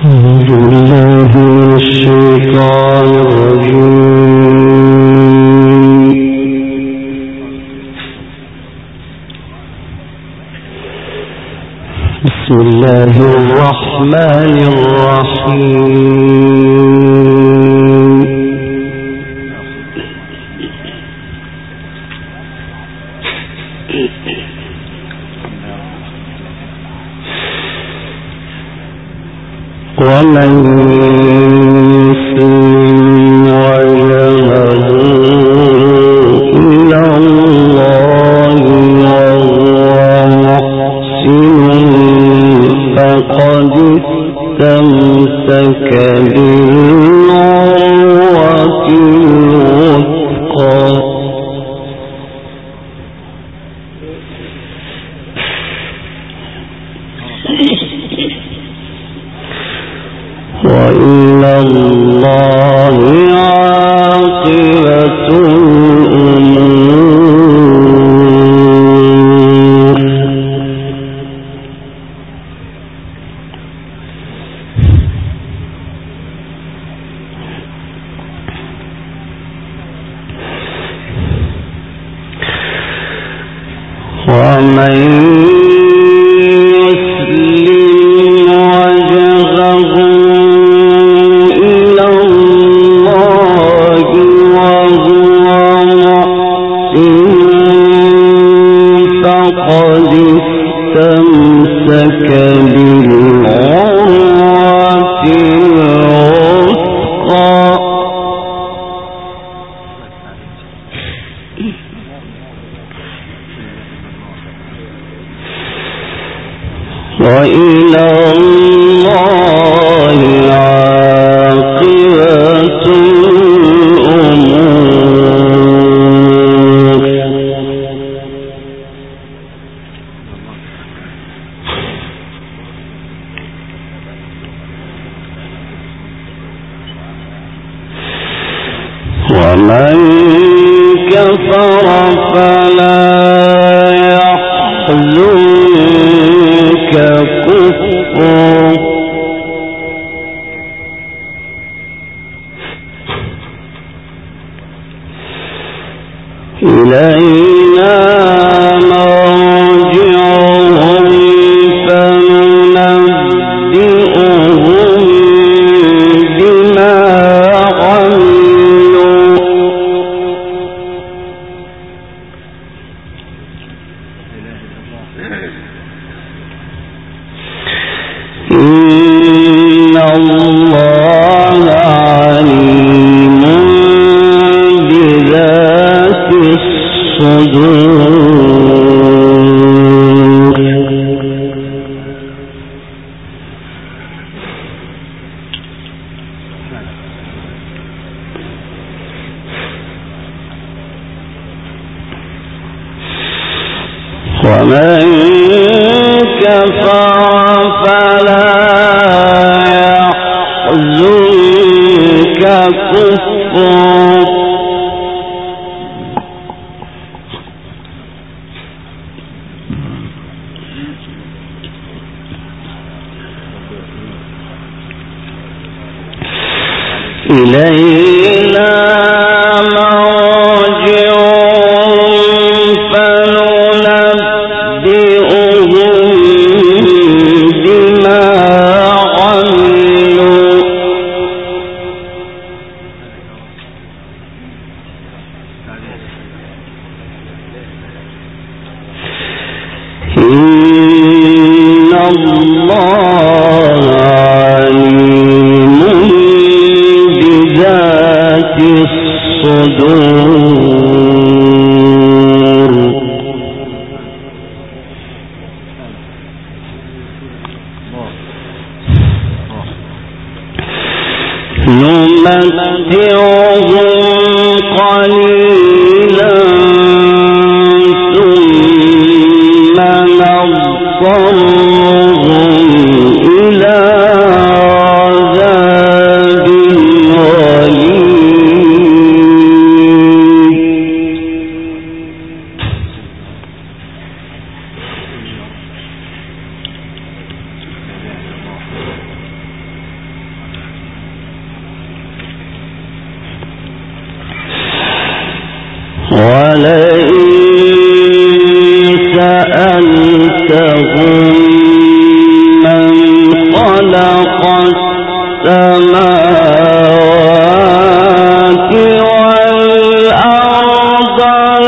بسم الله الرحمن الرحيم. ومن يسلم وجهه إلى الله وهو محسن فقد استمسك بالعروة الوثقى. وإلى الله عاقبة الأمور. ومن وإلى الله عاقبة الأمور. ومن كفر فلا يحزنك كفره إلينا مرجعهم فننبئهم بما عملوا إن الله عليم بذات الصدور. ومن كفر فلا يحزنك كفره إلينا مرجعهم فننبئهم بما عملوا إن الله عليم بذات الصدور. نمتعهم قليلا ثم نضطرهم إلى عذاب غليظ. خلق السماوات والأرض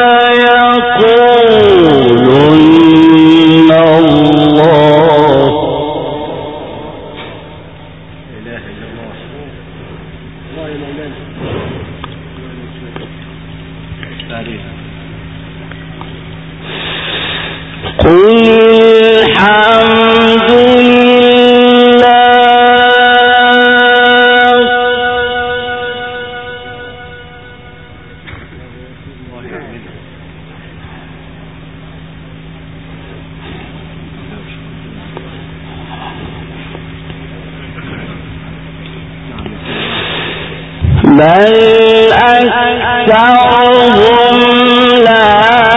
ليقولن الله. إله إلا الله. قل الحمد بل أكثرهم لا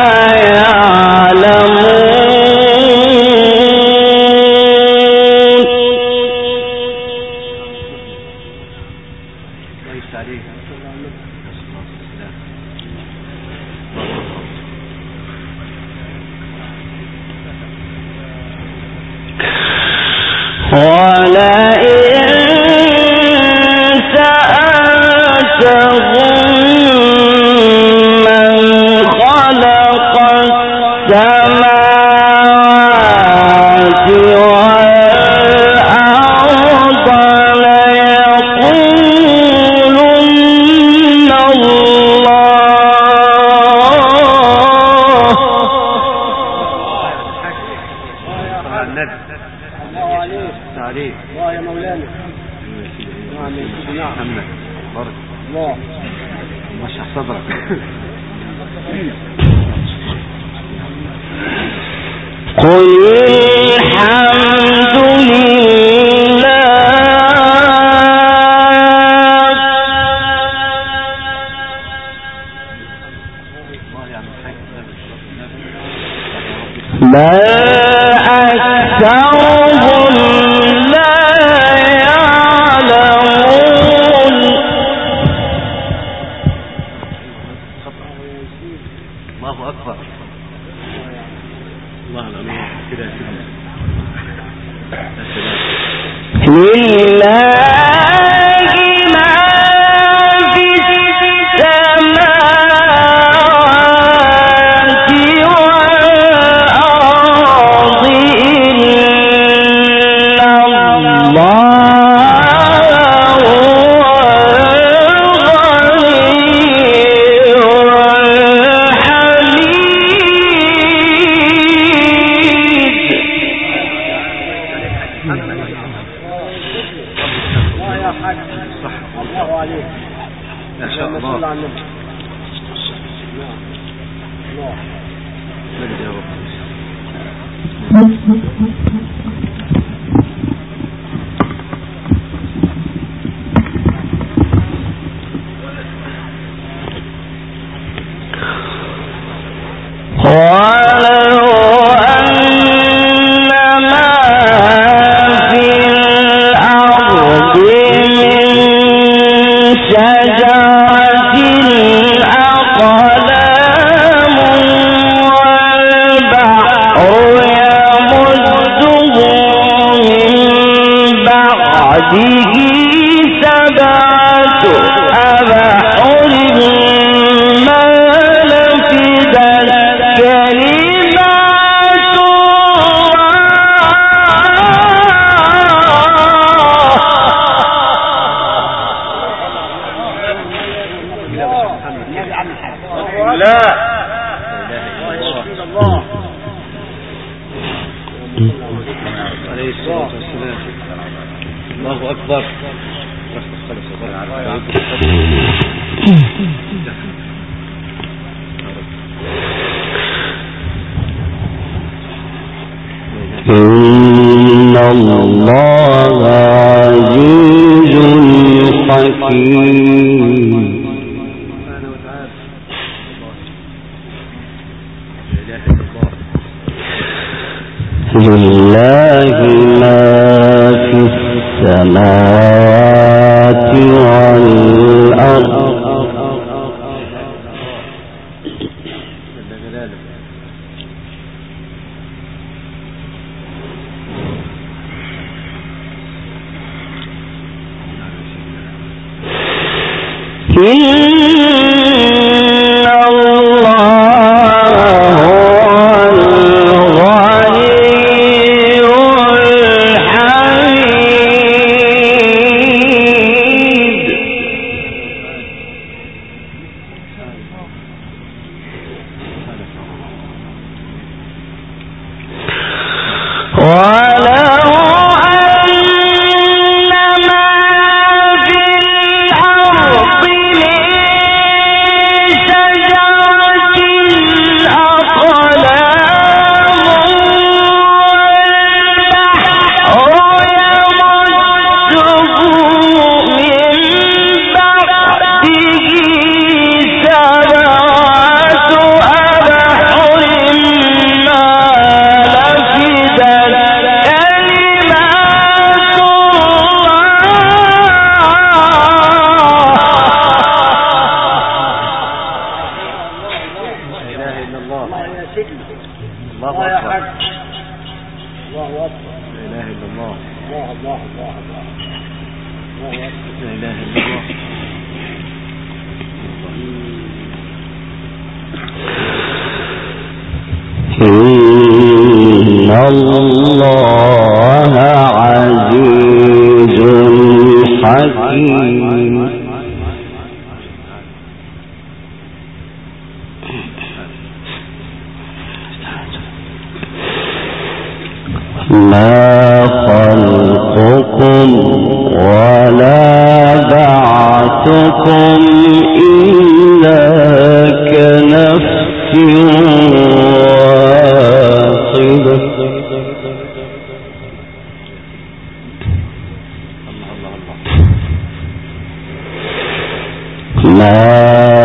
يعلمون. قل الحمد لله بل أكثرهم لا يعلمون. الله أكبر. الله العظيم كده لله ما في السماوات والأرض إن الله هو الله أكبر. إن الله عزيز حكيم. لله ما في السماوات والأرض ما خلقكم ولا بعثكم إلا كنفس واحدة ما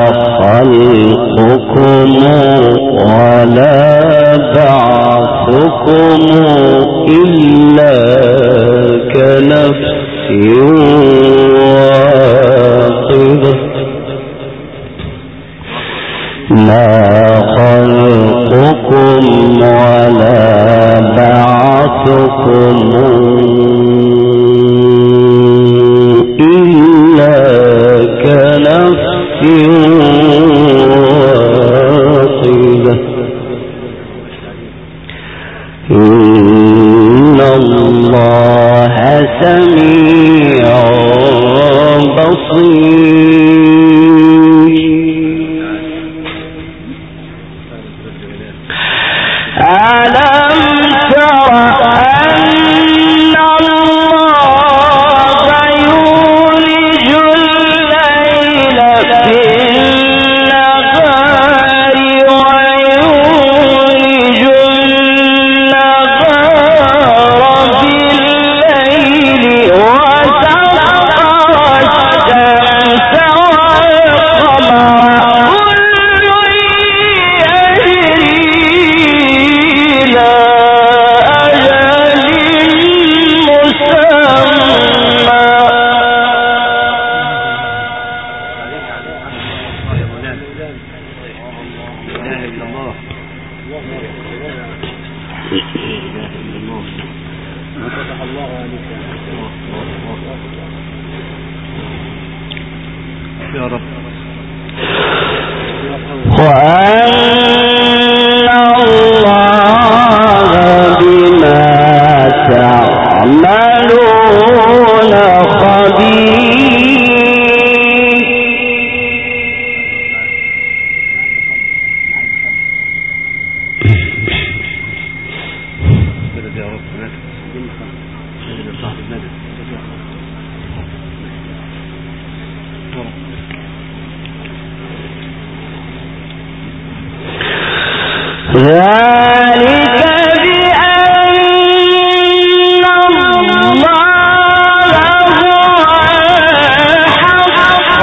خلقكم ولا بعثكم إلا كنفس واحدة ما خلقكم ولا بعثكم إلا كنفس واحدة إن الله سميع بصير ألم تر أن الله يولج الليل في النهار ويولج النهار في الليل وسخر الشمس والقمر كل يجري إلى أجل مسمى يا رب وأن الله بما تعملون خبير يا رب ذلك بأن الله هو الحق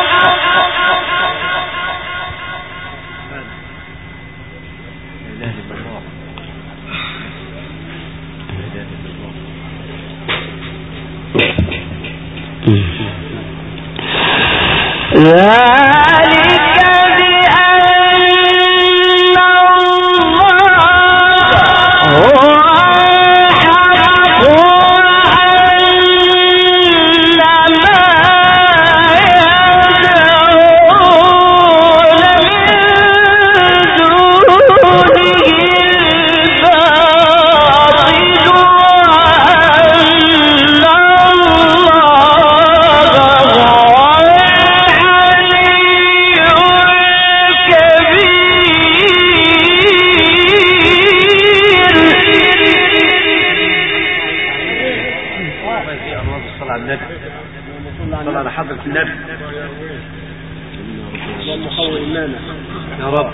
ذلك بأن الله هو الحق وأن ما يدعون الصلاة على النبي، صلى على حضرة النبي. اللهم قوي إيماننا يا رب.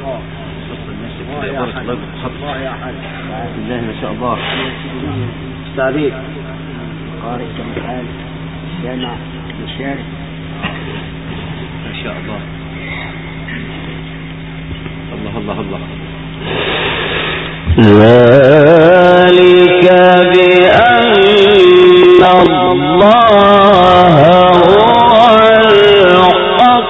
الله يا حاج بالله ما شاء الله. تعليق قارئ كمحال جامع مشارك ما شاء الله. الله الله الله. ذلك بأن الله هو الحق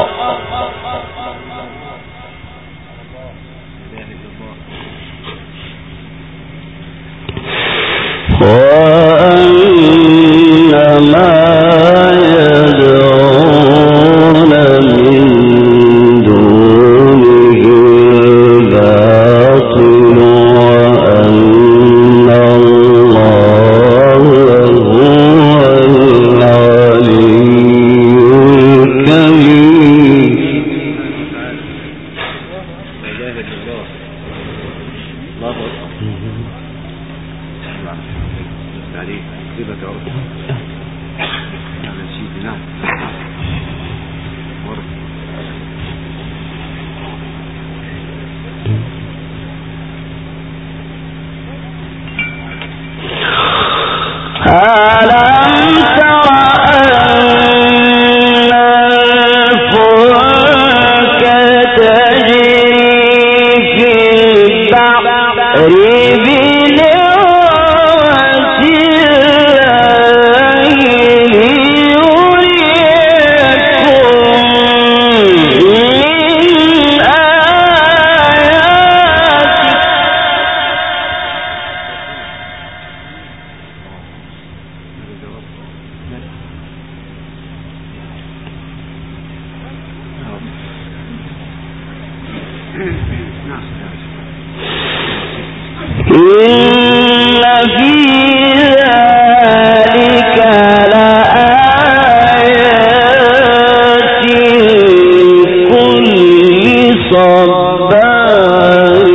وأن ما يدعون من دونه الباطل وأن الله هو العلي الكبير. لا إله إلا الله. الله أكبر. عليك كتبك يا رب. نعم سيدي نعم. ورد. ألم تر أن الفلك تجري في البحر بنعمة الله ليريكم من إن في ذلك لآيات لكل صبار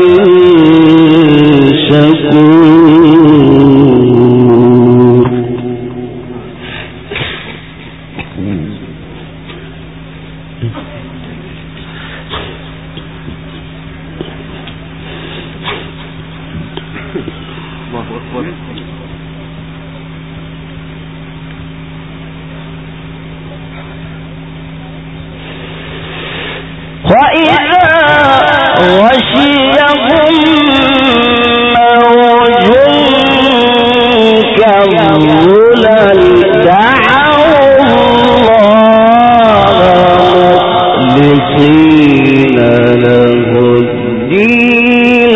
شكور. الله أكبر. وإذا غشيهم موج كالظلل دعوا الله مخلصين له الدين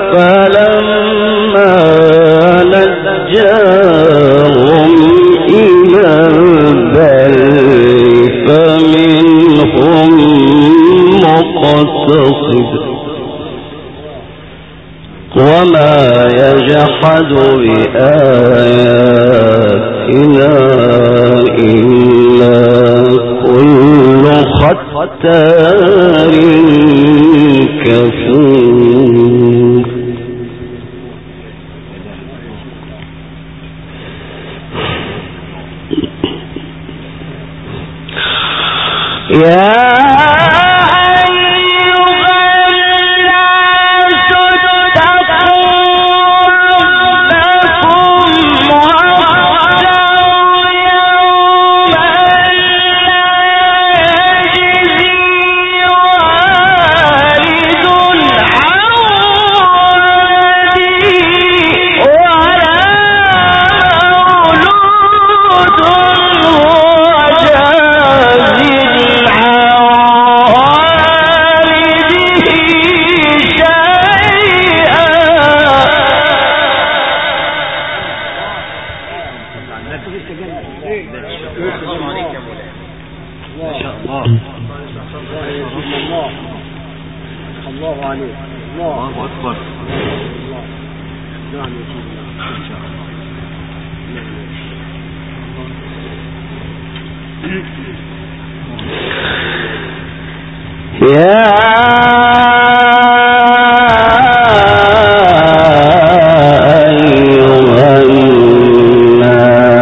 فلما نجاهم إلى البر فمنهم مقتصد وما يجحد بآياتنا إلا كل ختار كفور. يا الله عليك. الله أكبر. نعم يا أيها الناس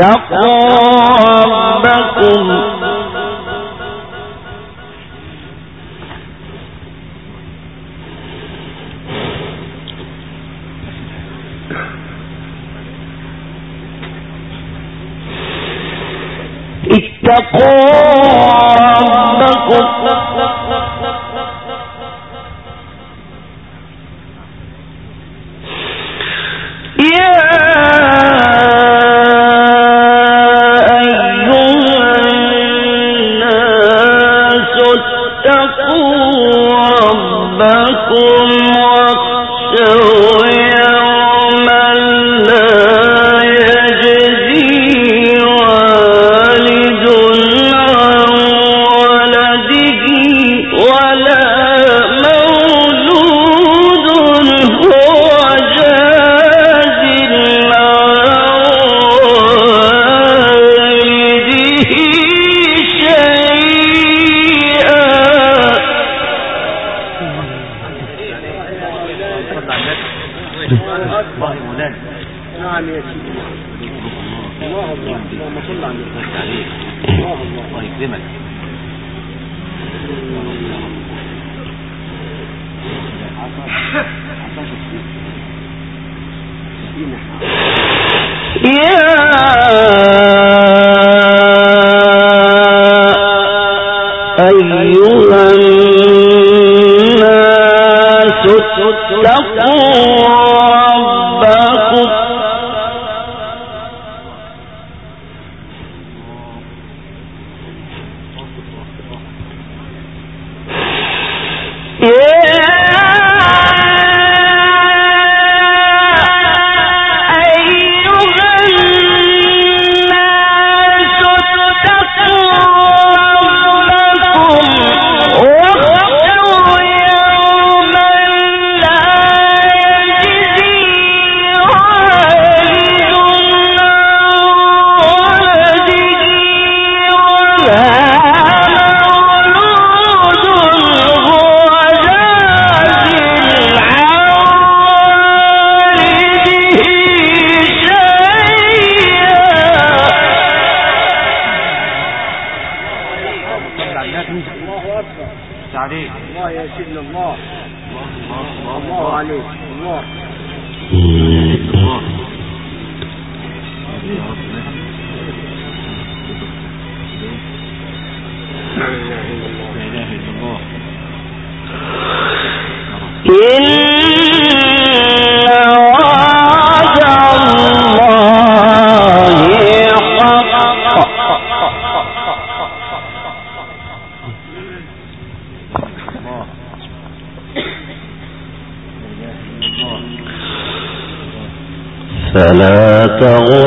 فلا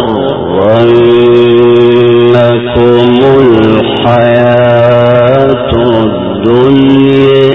تغرنكم الحياة الدنيا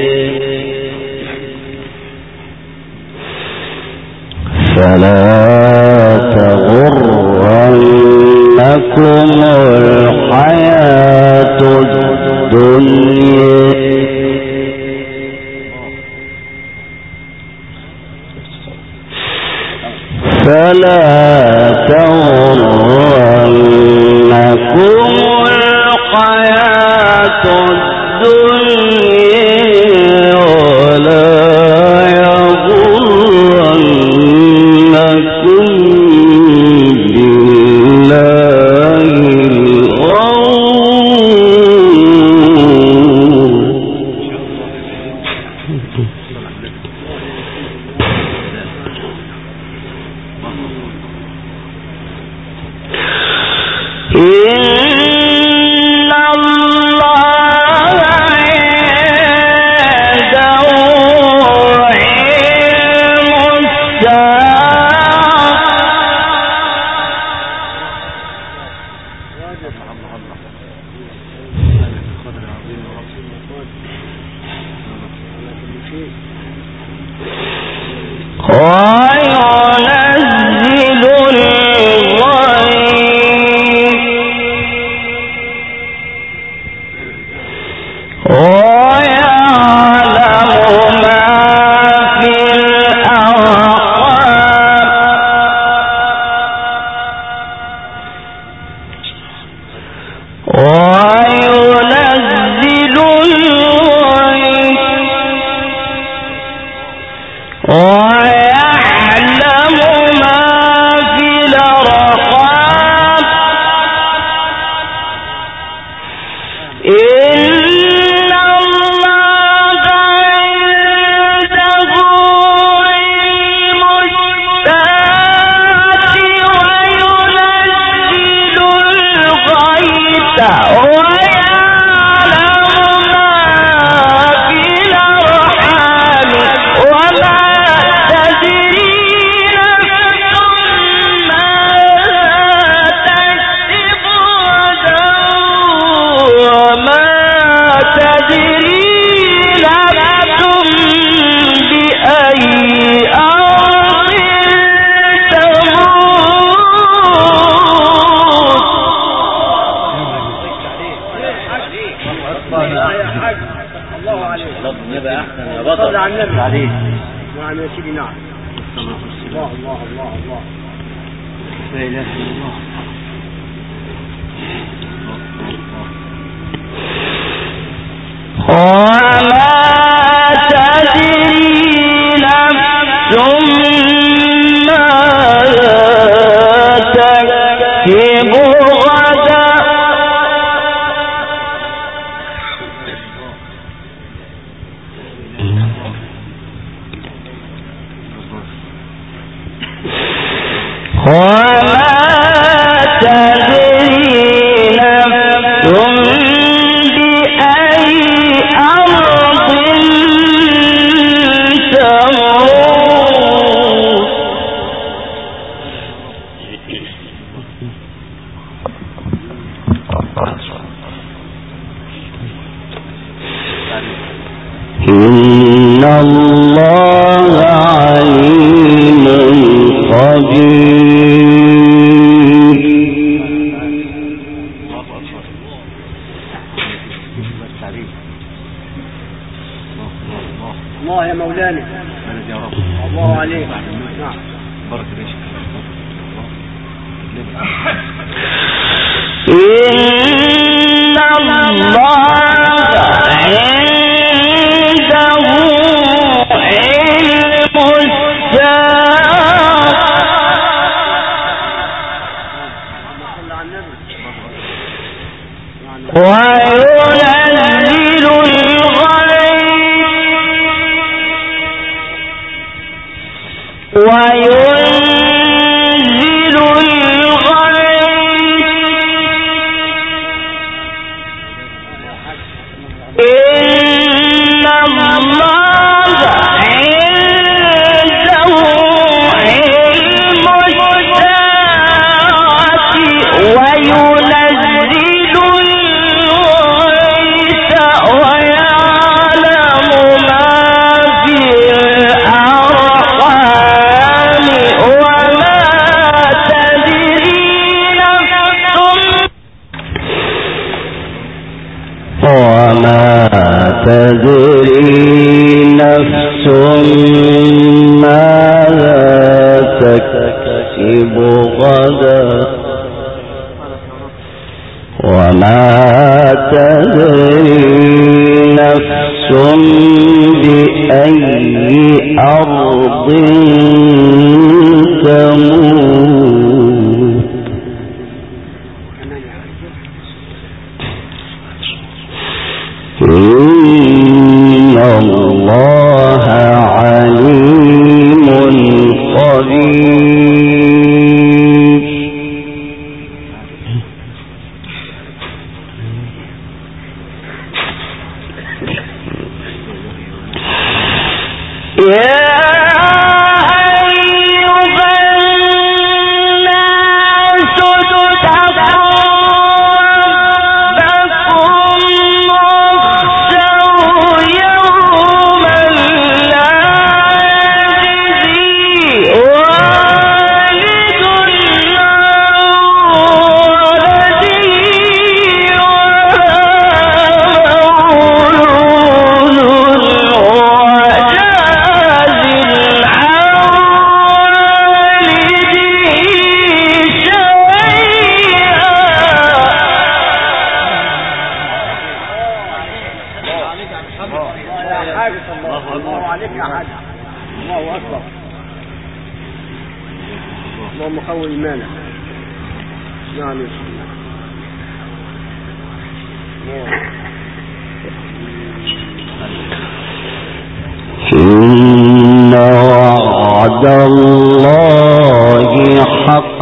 صلى على النبي عليه. نعم يا سيدي نعم. الله الله الله الله. لا إله إلا الله. وما تدري نفس ماذا تكسب غدا إن الله عليم خبير. الله يا مولانا الله عليك. نعم بارك الله إن الله وينزل إن الله عنده علم الساعة وينزل الغيث ويعلم ما في الأرحام وما تدري نفس ماذا تكسب غدا وما تدري نفس بأي أرض تموت. إن الله عليم خبير. يا اللهم قوي إيمانك. نعم يا إن وعد الله حق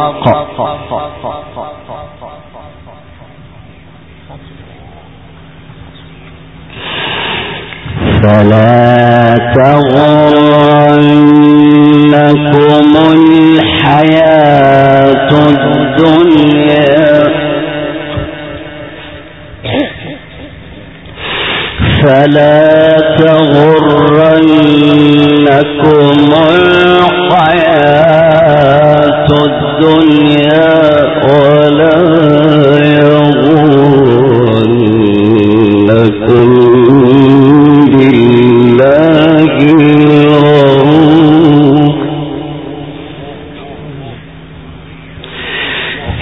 فلا تغرنكم الحياة الدنيا فلا تغرنكم الحياة الدنيا ولا يغرنكم بالله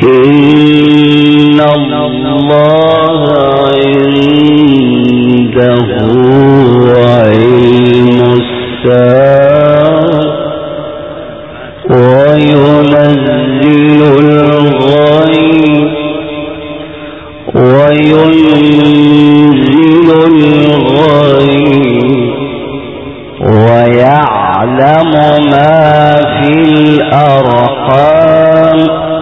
إن الله عنده علم الساعة وينزل الغيث ويعلم ما في الأرحام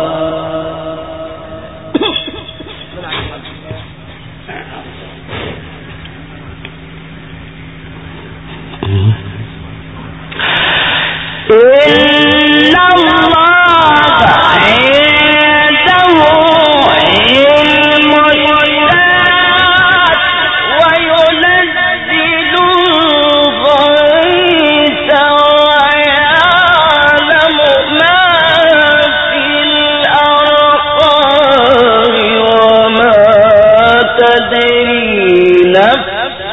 إن الله عنده علم الساعة وينزل الغيث ويعلم ما في الأرحام وما تدري نفس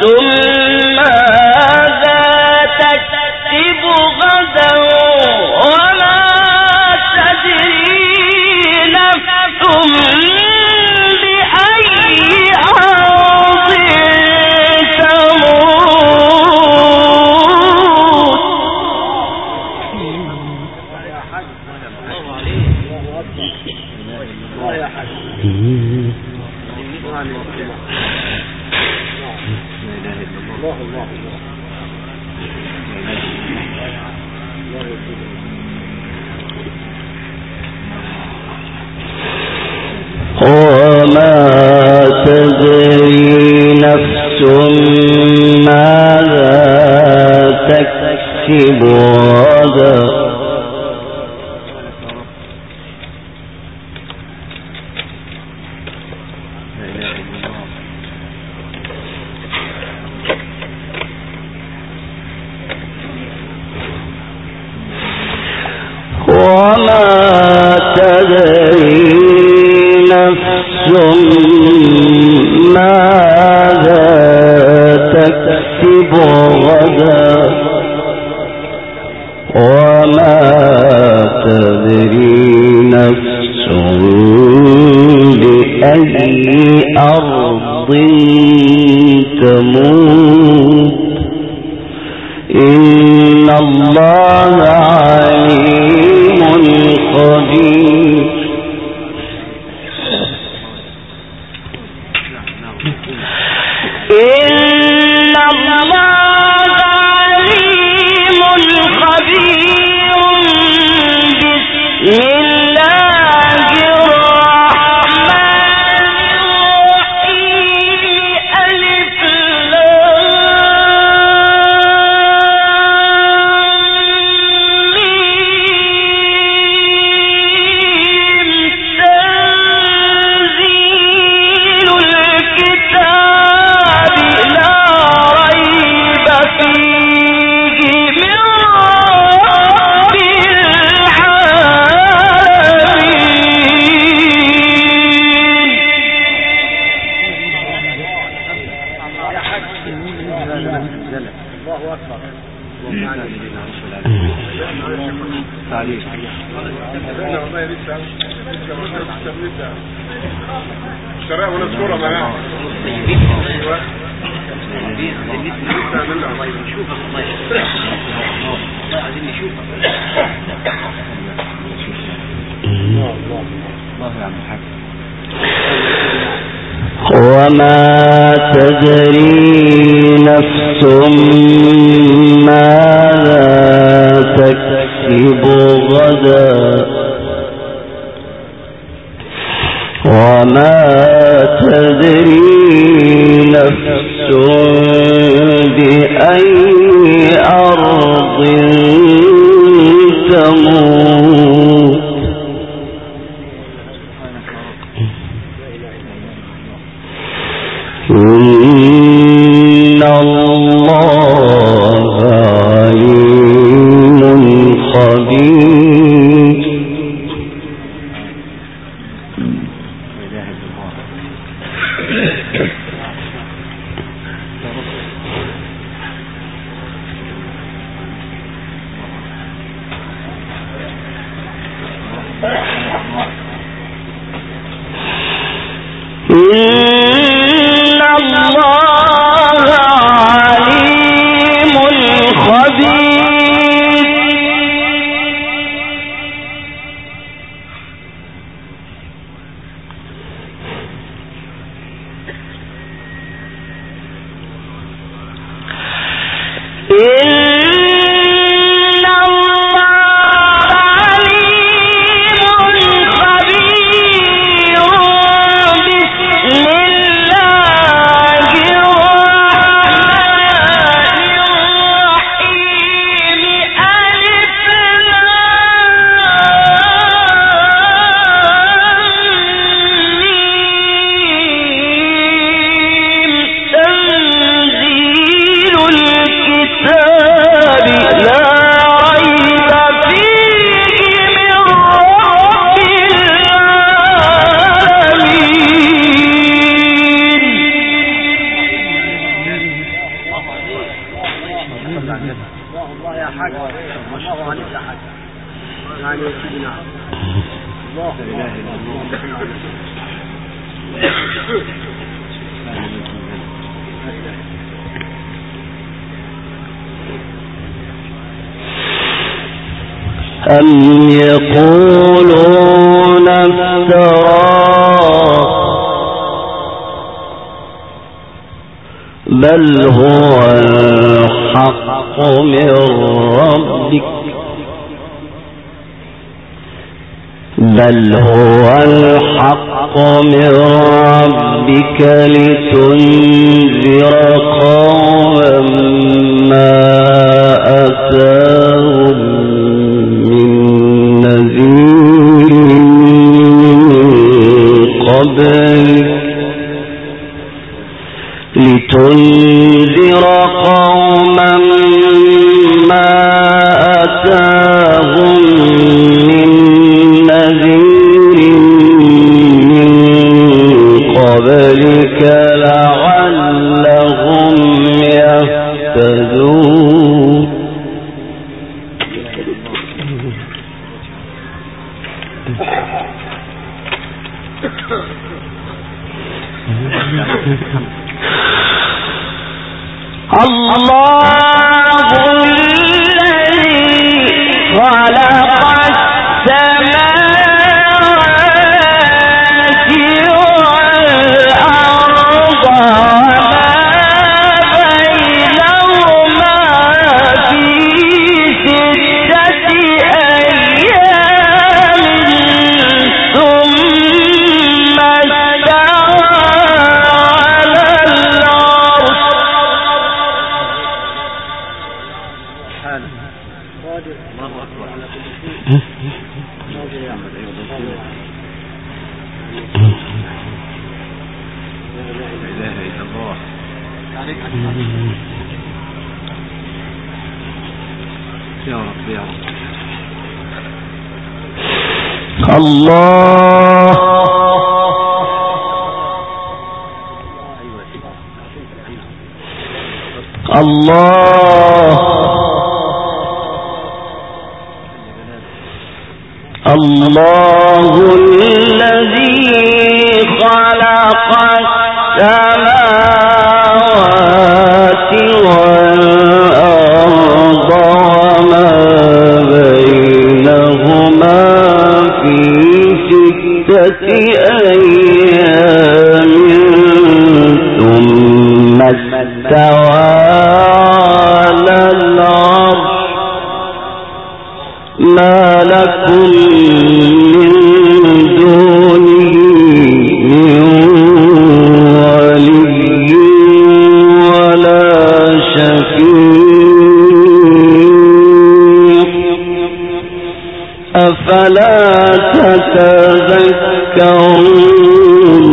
ماذا تكسب غدا وما تدري نفس بأي أرض وما تدري نفس ماذا تكسب غدا وما تدري نفس ماذا تكسب غدا وما تدري نفس بأي أرض تموت إن الله عليم خبير. إن الله عليم خبير. أم يقولون افتراه بل هو الحق من ربك لتنذر قوما ما أتاهم من نذير قبلك لتنذر قوما ما أتاهم من نذير من قبلك لعلهم يهتدون. الله الذي خلق السماوات والأرض وما بينهما في 6 أيام ثم استوى على العرش. الله أكبر. لا إله إلا الله. يا رب يا رب. الله الله الذي خلق السماوات والأرض وما بينهما في 6 أيام ثم استوى على العرش. ما لكم من دونه من ولي ولا شفيع أفلا تتذكرون.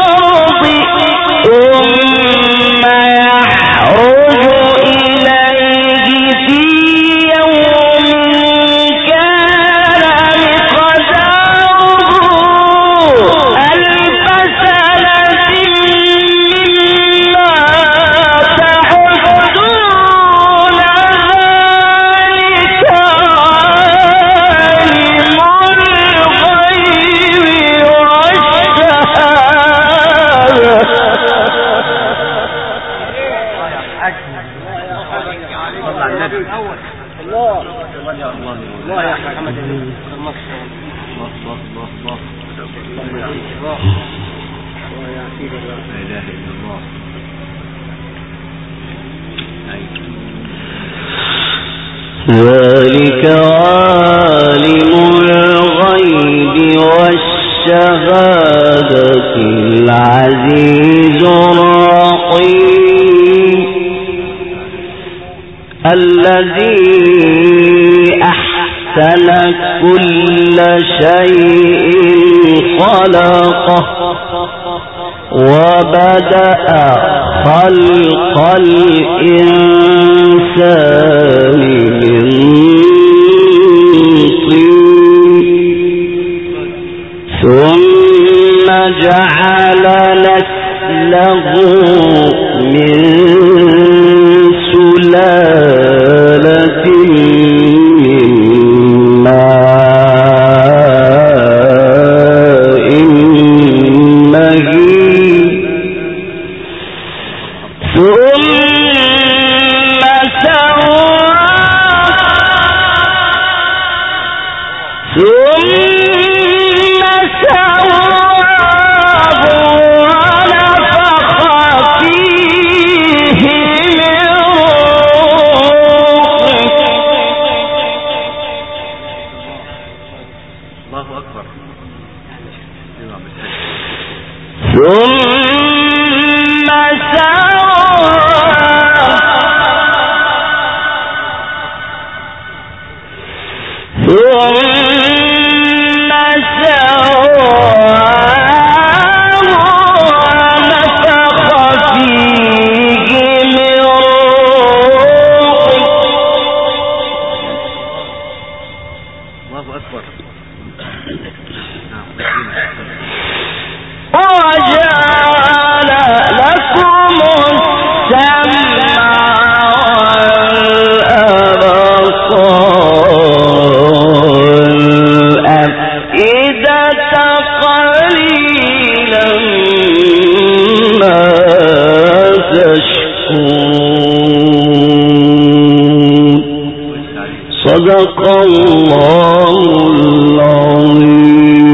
ثم يعرج إليه الله الله يا محمد ذلك عالم الغيب والشهادة العزيز الرحيم الذي أحسن كل شيء خلقه وبدأ خلق الإنسان من طين ثم جعل نسله من سلالة من ماء مهين ثم سواه ونفخ فيه من روحه. الله أكبر. ثم سواه ونفخ فيه من روحه. الله أكبر. وجعل لكم السمع والأفئدة قليلا ما تشكرون. صدق الله العظيم.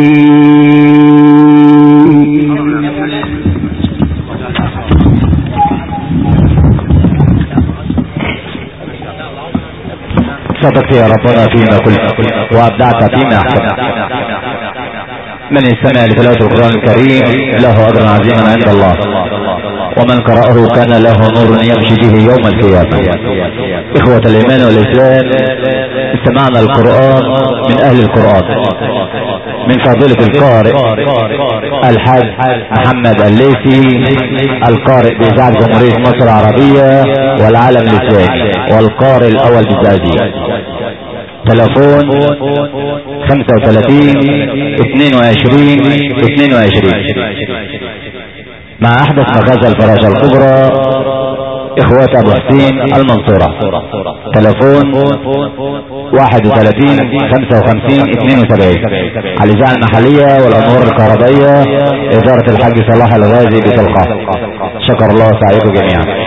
صدقت يا ربنا فيما قلت وابدعت فيما احسنت. من استمع لتلاوة القرآن الكريم له اجر عظيم عند الله، ومن قرأه كان له نور يمشي به يوم القيامة. اخوة الايمان والاسلام، استمعنا القرآن من اهل القرآن، من فضيلة القارئ الحاج محمد الليثي، القارئ بإذاعة جمهورية مصر العربية والعالم الإسلامي، والقارئ الأول بالزقازيق. تلفون 35 22 22 مع أحدث مخازن الفراشة الكبرى إخوة أبو حسين المنصورة. تلفون 31 55 72 على الإذاعة المحلية والأنوار الكهربائية، إدارة الحاج صلاح الغازي بطلقة. شكر الله سعيكم جميعا.